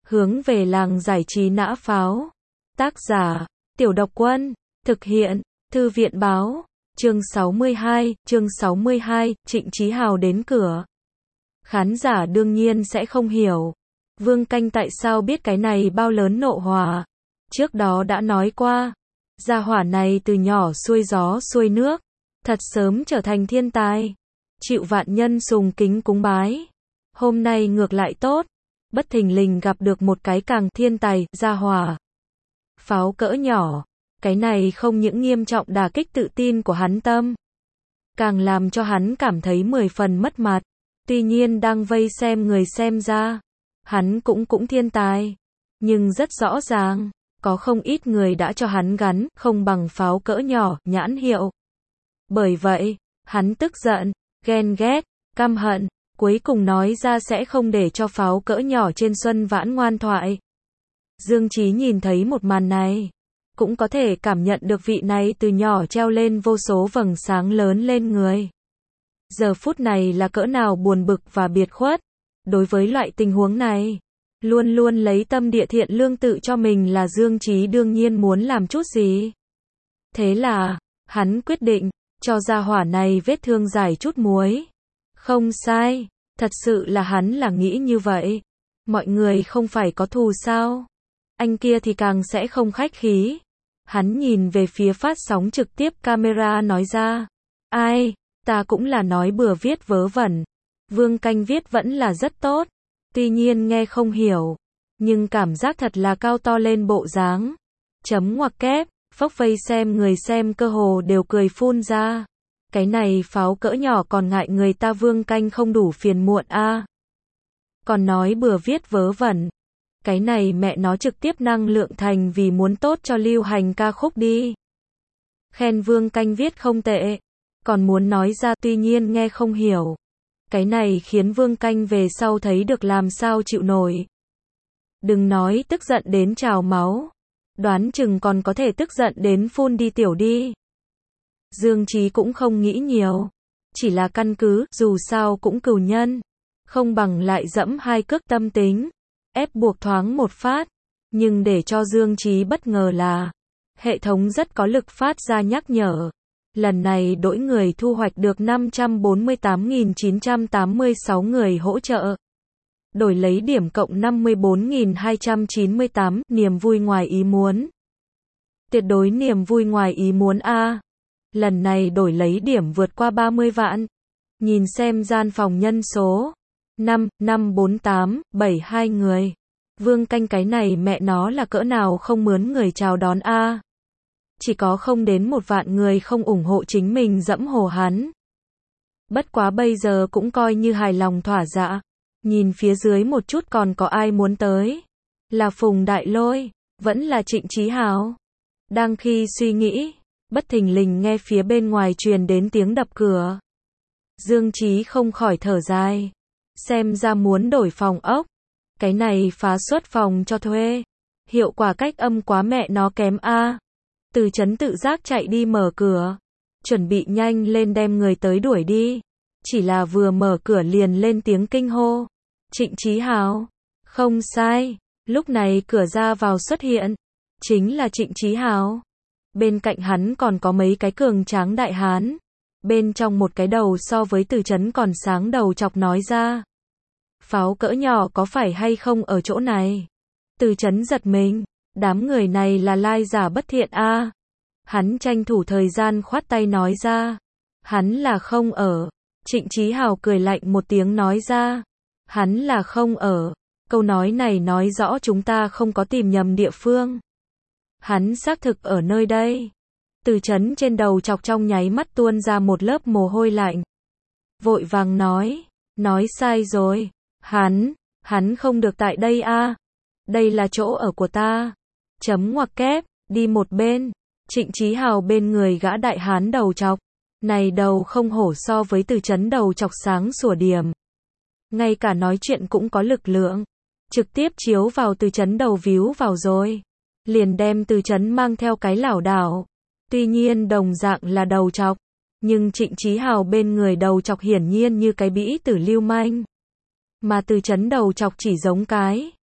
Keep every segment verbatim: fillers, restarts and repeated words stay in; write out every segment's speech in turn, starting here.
Hướng về làng giải trí nã pháo. Tác giả, Tiểu Độc Quân. Thực hiện, Thư viện báo. Chương sáu mươi hai, chương sáu mươi hai, Trịnh Chí Hào đến cửa. Khán giả đương nhiên sẽ không hiểu. Vương Canh tại sao biết cái này bao lớn nộ hỏa. Trước đó đã nói qua. Gia hỏa này từ nhỏ xuôi gió xuôi nước. Thật sớm trở thành thiên tài. Chịu vạn nhân sùng kính cúng bái. Hôm nay ngược lại tốt. Bất thình lình gặp được một cái càng thiên tài, gia hỏa. Pháo cỡ nhỏ. Cái này không những nghiêm trọng đả kích tự tin của hắn tâm. Càng làm cho hắn cảm thấy mười phần mất mặt. Tuy nhiên đang vây xem người xem ra. Hắn cũng cũng thiên tài. Nhưng rất rõ ràng. Có không ít người đã cho hắn gắn, không bằng pháo cỡ nhỏ, nhãn hiệu. Bởi vậy, hắn tức giận, ghen ghét, căm hận. Cuối cùng nói ra sẽ không để cho pháo cỡ nhỏ trên Xuân Vãn ngoan thoại. Dương Chí nhìn thấy một màn này. Cũng có thể cảm nhận được vị này từ nhỏ treo lên vô số vầng sáng lớn lên người. Giờ phút này là cỡ nào buồn bực và biệt khuất. Đối với loại tình huống này, luôn luôn lấy tâm địa thiện lương tự cho mình là Dương Chí đương nhiên muốn làm chút gì. Thế là, hắn quyết định, cho gia hỏa này vết thương giải chút muối. Không sai, thật sự là hắn là nghĩ như vậy. Mọi người không phải có thù sao? Anh kia thì càng sẽ không khách khí. Hắn nhìn về phía phát sóng trực tiếp camera nói ra. Ai, ta cũng là nói bừa viết vớ vẩn. Vương Canh viết vẫn là rất tốt. Tuy nhiên nghe không hiểu. Nhưng cảm giác thật là cao to lên bộ dáng. Chấm ngoặc kép, phốc vây xem người xem cơ hồ đều cười phun ra. Cái này pháo cỡ nhỏ còn ngại người ta Vương Canh không đủ phiền muộn a. À. Còn nói bừa viết vớ vẩn. Cái này mẹ nó trực tiếp năng lượng thành vì muốn tốt cho lưu hành ca khúc đi. Khen Vương Canh viết không tệ. Còn muốn nói ra tuy nhiên nghe không hiểu. Cái này khiến Vương Canh về sau thấy được làm sao chịu nổi. Đừng nói tức giận đến trào máu. Đoán chừng còn có thể tức giận đến phun đi tiểu đi. Dương Chí cũng không nghĩ nhiều. Chỉ là căn cứ, dù sao cũng cừu nhân. Không bằng lại dẫm hai cước tâm tính. Ép buộc thoáng một phát. Nhưng để cho Dương Chí bất ngờ là hệ thống rất có lực phát ra nhắc nhở. Lần này đổi người thu hoạch được năm trăm bốn mươi tám nghìn chín trăm tám mươi sáu người hỗ trợ. Đổi lấy điểm cộng năm mươi bốn nghìn hai trăm chín mươi tám, niềm vui ngoài ý muốn. Tuyệt đối niềm vui ngoài ý muốn a. À. Lần này đổi lấy điểm vượt qua ba mươi vạn. Nhìn xem gian phòng nhân số. năm, năm bốn tám, bảy hai người. Vương Canh cái này mẹ nó là cỡ nào không mướn người chào đón a. À. Chỉ có không đến một vạn người không ủng hộ chính mình dẫm hồ hắn. Bất quá bây giờ cũng coi như hài lòng thỏa dạ. Nhìn phía dưới một chút còn có ai muốn tới. Là Phùng Đại Lôi, vẫn là Trịnh Chí Hào. Đang khi suy nghĩ, bất thình lình nghe phía bên ngoài truyền đến tiếng đập cửa. Dương Chí không khỏi thở dài. Xem ra muốn đổi phòng ốc. Cái này phá xuất phòng cho thuê. Hiệu quả cách âm quá mẹ nó kém a. À. Từ Chấn tự giác chạy đi mở cửa. Chuẩn bị nhanh lên đem người tới đuổi đi. Chỉ là vừa mở cửa liền lên tiếng kinh hô. Trịnh Chí Hào. Không sai. Lúc này cửa ra vào xuất hiện. Chính là Trịnh Chí Hào. Bên cạnh hắn còn có mấy cái cường tráng đại hán. Bên trong một cái đầu so với Từ Chấn còn sáng đầu chọc nói ra. Pháo cỡ nhỏ có phải hay không ở chỗ này? Từ Chấn giật mình. Đám người này là lai giả bất thiện a. À. Hắn tranh thủ thời gian khoát tay nói ra. Hắn là không ở. Trịnh Chí Hào cười lạnh một tiếng nói ra. Hắn là không ở. Câu nói này nói rõ chúng ta không có tìm nhầm địa phương. Hắn xác thực ở nơi đây. Từ Chấn trên đầu chọc trong nháy mắt tuôn ra một lớp mồ hôi lạnh. Vội vàng nói. Nói sai rồi. Hắn, hắn không được tại đây a. À. Đây là chỗ ở của ta. Chấm ngoặc kép, đi một bên. Trịnh Chí Hào bên người gã đại hán đầu chọc. Này đầu không hổ so với Từ Chấn đầu chọc sáng sủa điểm. Ngay cả nói chuyện cũng có lực lượng. Trực tiếp chiếu vào Từ Chấn đầu víu vào rồi. Liền đem Từ Chấn mang theo cái lảo đảo. Tuy nhiên đồng dạng là đầu chọc. Nhưng Trịnh Chí Hào bên người đầu chọc hiển nhiên như cái bĩ tử lưu manh. Mà Từ Chấn đầu chọc chỉ giống cái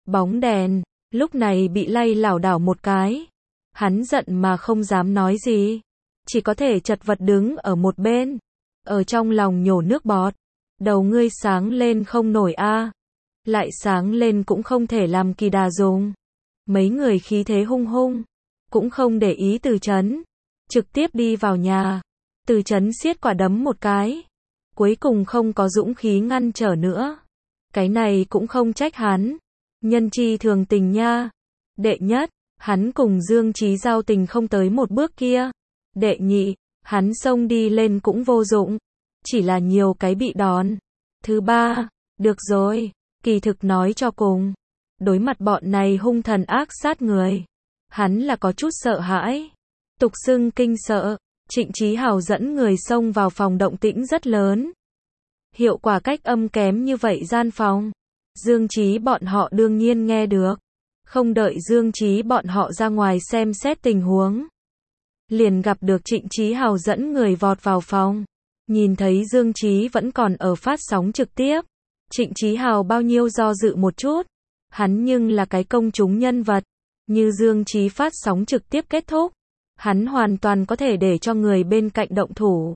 Bóng đèn, lúc này bị lay lảo đảo một cái. Hắn giận mà không dám nói gì. Chỉ có thể chật vật đứng ở một bên. Ở trong lòng nhổ nước bọt. Đầu ngươi sáng lên không nổi a, lại sáng lên cũng không thể làm kỳ đà dùng. Mấy người khí thế hung hung. Cũng không để ý Từ Chấn. Trực tiếp đi vào nhà. Từ Chấn siết quả đấm một cái. Cuối cùng không có dũng khí ngăn trở nữa. Cái này cũng không trách hắn. Nhân chi thường tình nha. Đệ nhất, hắn cùng Dương Chí giao tình không tới một bước kia. Đệ nhị, hắn xông đi lên cũng vô dụng. Chỉ là nhiều cái bị đòn. Thứ ba, được rồi, kỳ thực nói cho cùng. Đối mặt bọn này hung thần ác sát người. Hắn là có chút sợ hãi. Tục xưng kinh sợ. Trịnh Chí Hào dẫn người xông vào phòng động tĩnh rất lớn. Hiệu quả cách âm kém như vậy gian phòng. Dương Chí bọn họ đương nhiên nghe được. Không đợi Dương Chí bọn họ ra ngoài xem xét tình huống. Liền gặp được Trịnh Chí Hào dẫn người vọt vào phòng. Nhìn thấy Dương Chí vẫn còn ở phát sóng trực tiếp. Trịnh Chí Hào bao nhiêu do dự một chút. Hắn nhưng là cái công chúng nhân vật. Như Dương Chí phát sóng trực tiếp kết thúc. Hắn hoàn toàn có thể để cho người bên cạnh động thủ.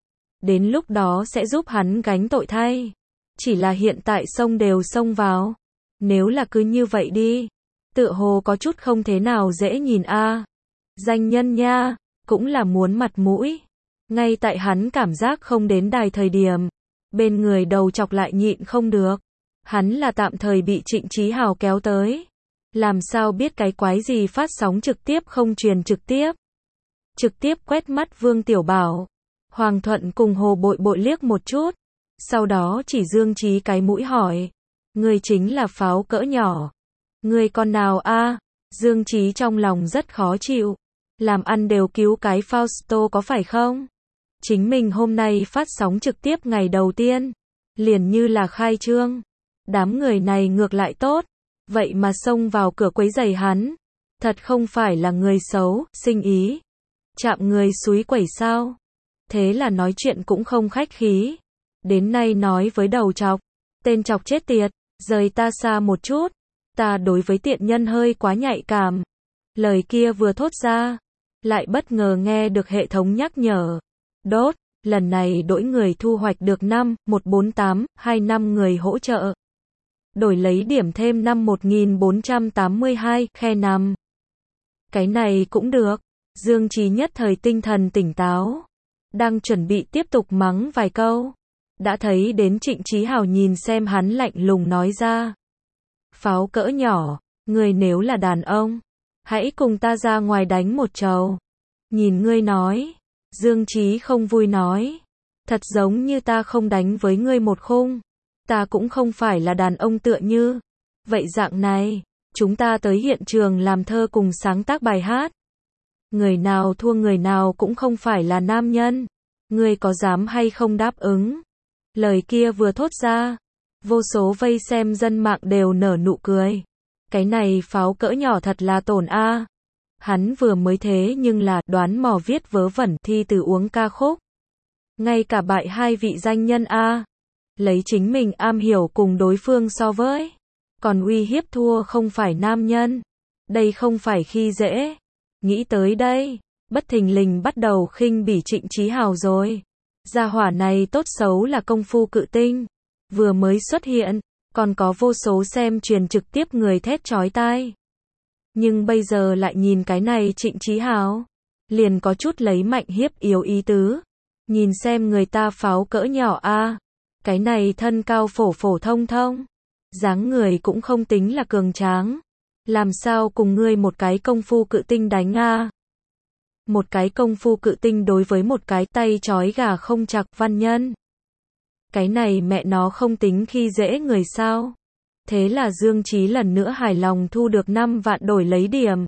Đến lúc đó sẽ giúp hắn gánh tội thay. Chỉ là hiện tại xông đều xông vào. Nếu là cứ như vậy đi. Tựa hồ có chút không thế nào dễ nhìn a. Danh nhân nha, cũng là muốn mặt mũi. Ngay tại hắn cảm giác không đến đài thời điểm. Bên người đầu chọc lại nhịn không được. Hắn là tạm thời bị Trịnh Chí Hào kéo tới. Làm sao biết cái quái gì phát sóng trực tiếp không truyền trực tiếp. Trực tiếp quét mắt Vương Tiểu Bảo. Hoàng Thuận cùng Hồ Bội Bội liếc một chút. Sau đó chỉ Dương Chí cái mũi hỏi. Người chính là pháo cỡ nhỏ. Người con nào a? Dương Chí trong lòng rất khó chịu. Làm ăn đều cứu cái Fausto có phải không? Chính mình hôm nay phát sóng trực tiếp ngày đầu tiên. Liền như là khai trương. Đám người này ngược lại tốt. Vậy mà xông vào cửa quấy rầy hắn. Thật không phải là người xấu, sinh ý. Chạm người xúi quẩy sao? Thế là nói chuyện cũng không khách khí. Đến nay nói với đầu chọc. Tên chọc chết tiệt, rời ta xa một chút. Ta đối với tiện nhân hơi quá nhạy cảm. Lời kia vừa thốt ra. Lại bất ngờ nghe được hệ thống nhắc nhở. Đốt, lần này đổi người thu hoạch được năm, một bốn tám, hai năm người hỗ trợ. Đổi lấy điểm thêm năm một nghìn bốn trăm tám mươi hai, khe năm. Cái này cũng được. Dương Chí nhất thời tinh thần tỉnh táo. Đang chuẩn bị tiếp tục mắng vài câu. Đã thấy đến Trịnh Chí Hào nhìn xem hắn lạnh lùng nói ra. Pháo cỡ nhỏ, người nếu là đàn ông. Hãy cùng ta ra ngoài đánh một trầu. Nhìn ngươi nói. Dương Chí không vui nói. Thật giống như ta không đánh với ngươi một khung. Ta cũng không phải là đàn ông tựa như. Vậy dạng này, chúng ta tới hiện trường làm thơ cùng sáng tác bài hát. Người nào thua người nào cũng không phải là nam nhân. Ngươi có dám hay không đáp ứng? Lời kia vừa thốt ra. Vô số vây xem dân mạng đều nở nụ cười. Cái này pháo cỡ nhỏ thật là tổn a. Hắn vừa mới thế nhưng là đoán mò viết vớ vẩn thi từ uống ca khúc. Ngay cả bại hai vị danh nhân a. Lấy chính mình am hiểu cùng đối phương so với. Còn uy hiếp thua không phải nam nhân. Đây không phải khi dễ. Nghĩ tới đây, bất thình lình bắt đầu khinh bỉ Trịnh Chí Hào rồi. Gia hỏa này tốt xấu là công phu cự tinh. Vừa mới xuất hiện, còn có vô số xem truyền trực tiếp người thét chói tai. Nhưng bây giờ lại nhìn cái này Trịnh Chí Hào. Liền có chút lấy mạnh hiếp yếu ý tứ. Nhìn xem người ta pháo cỡ nhỏ a. Cái này thân cao phổ phổ thông thông. Dáng người cũng không tính là cường tráng. Làm sao cùng ngươi một cái công phu cự tinh đánh a? Một cái công phu cự tinh đối với một cái tay trói gà không chặt văn nhân. Cái này mẹ nó không tính khi dễ người sao? Thế là Dương Chí lần nữa hài lòng thu được năm vạn đổi lấy điểm.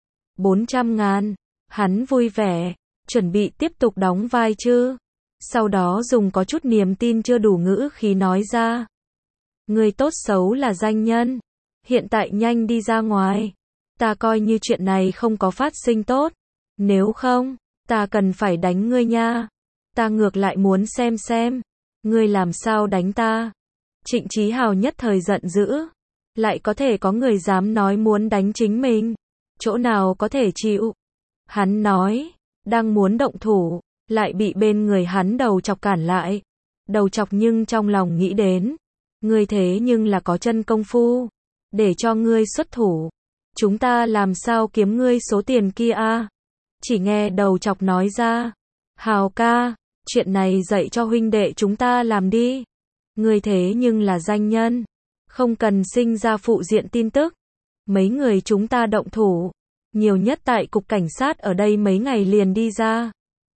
bốn trăm ngàn. Hắn vui vẻ, chuẩn bị tiếp tục đóng vai chứ. Sau đó dùng có chút niềm tin chưa đủ ngữ khí nói ra. Người tốt xấu là danh nhân. Hiện tại nhanh đi ra ngoài. Ta coi như chuyện này không có phát sinh tốt. Nếu không, ta cần phải đánh ngươi nha. Ta ngược lại muốn xem xem. Ngươi làm sao đánh ta. Trịnh Chí Hào nhất thời giận dữ. Lại có thể có người dám nói muốn đánh chính mình. Chỗ nào có thể chịu. Hắn nói, đang muốn động thủ, lại bị bên người hắn đầu chọc cản lại. Đầu chọc nhưng trong lòng nghĩ đến, ngươi thế nhưng là có chân công phu, để cho ngươi xuất thủ, chúng ta làm sao kiếm ngươi số tiền kia a? Chỉ nghe đầu chọc nói ra, Hào ca, chuyện này dạy cho huynh đệ chúng ta làm đi. Ngươi thế nhưng là danh nhân, không cần sinh ra phụ diện tin tức. Mấy người chúng ta động thủ, nhiều nhất tại cục cảnh sát ở đây mấy ngày liền đi ra.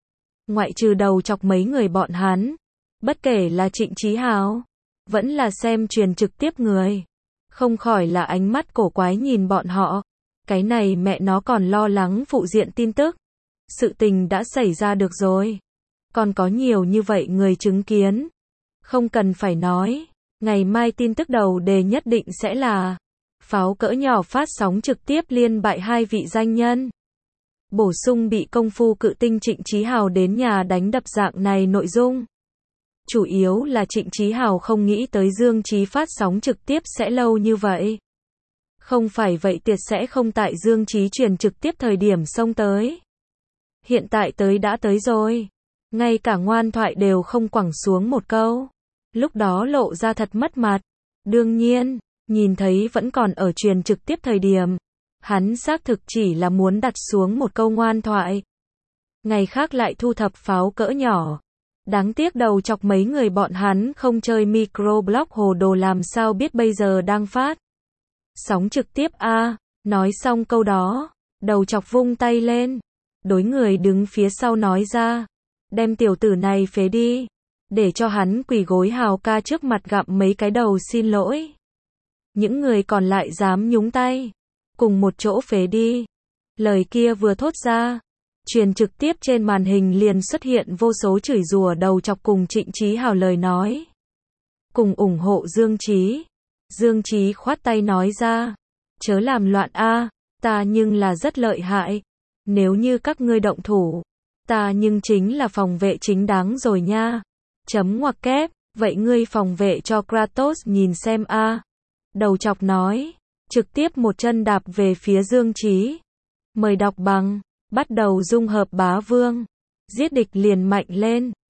Ngoại trừ đầu chọc mấy người bọn hắn, bất kể là Trịnh Chí Hào, vẫn là xem truyền trực tiếp người, không khỏi là ánh mắt cổ quái nhìn bọn họ. Cái này mẹ nó còn lo lắng phụ diện tin tức. Sự tình đã xảy ra được rồi. Còn có nhiều như vậy người chứng kiến. Không cần phải nói, ngày mai tin tức đầu đề nhất định sẽ là pháo cỡ nhỏ phát sóng trực tiếp liên bại hai vị danh nhân. Bổ sung bị công phu cự tinh Trịnh Chí Hào đến nhà đánh đập dạng này nội dung. Chủ yếu là Trịnh Chí Hào không nghĩ tới Dương Chí phát sóng trực tiếp sẽ lâu như vậy. Không phải vậy tuyệt sẽ không tại Dương Chí truyền trực tiếp thời điểm xông tới. Hiện tại tới đã tới rồi. Ngay cả ngoan thoại đều không quẳng xuống một câu. Lúc đó lộ ra thật mất mặt. Đương nhiên, nhìn thấy vẫn còn ở truyền trực tiếp thời điểm. Hắn xác thực chỉ là muốn đặt xuống một câu ngoan thoại. Ngày khác lại thu thập pháo cỡ nhỏ. Đáng tiếc đầu chọc mấy người bọn hắn không chơi microblog hồ đồ làm sao biết bây giờ đang phát sóng trực tiếp a. À, nói xong câu đó, đầu chọc vung tay lên, đối người đứng phía sau nói ra, đem tiểu tử này phế đi, để cho hắn quỳ gối Hào ca trước mặt gặm mấy cái đầu xin lỗi. Những người còn lại dám nhúng tay, cùng một chỗ phế đi. Lời kia vừa thốt ra, truyền trực tiếp trên màn hình liền xuất hiện vô số chửi rủa đầu chọc cùng Trịnh Chí Hào lời nói. Cùng ủng hộ Dương Chí. Dương Chí khoát tay nói ra, chớ làm loạn a, ta nhưng là rất lợi hại. Nếu như các ngươi động thủ, ta nhưng chính là phòng vệ chính đáng rồi nha. Chấm ngoặc kép, vậy ngươi phòng vệ cho Kratos nhìn xem a. Đầu chọc nói, trực tiếp một chân đạp về phía Dương Chí. Mời đọc bằng, bắt đầu dung hợp bá vương. Giết địch liền mạnh lên.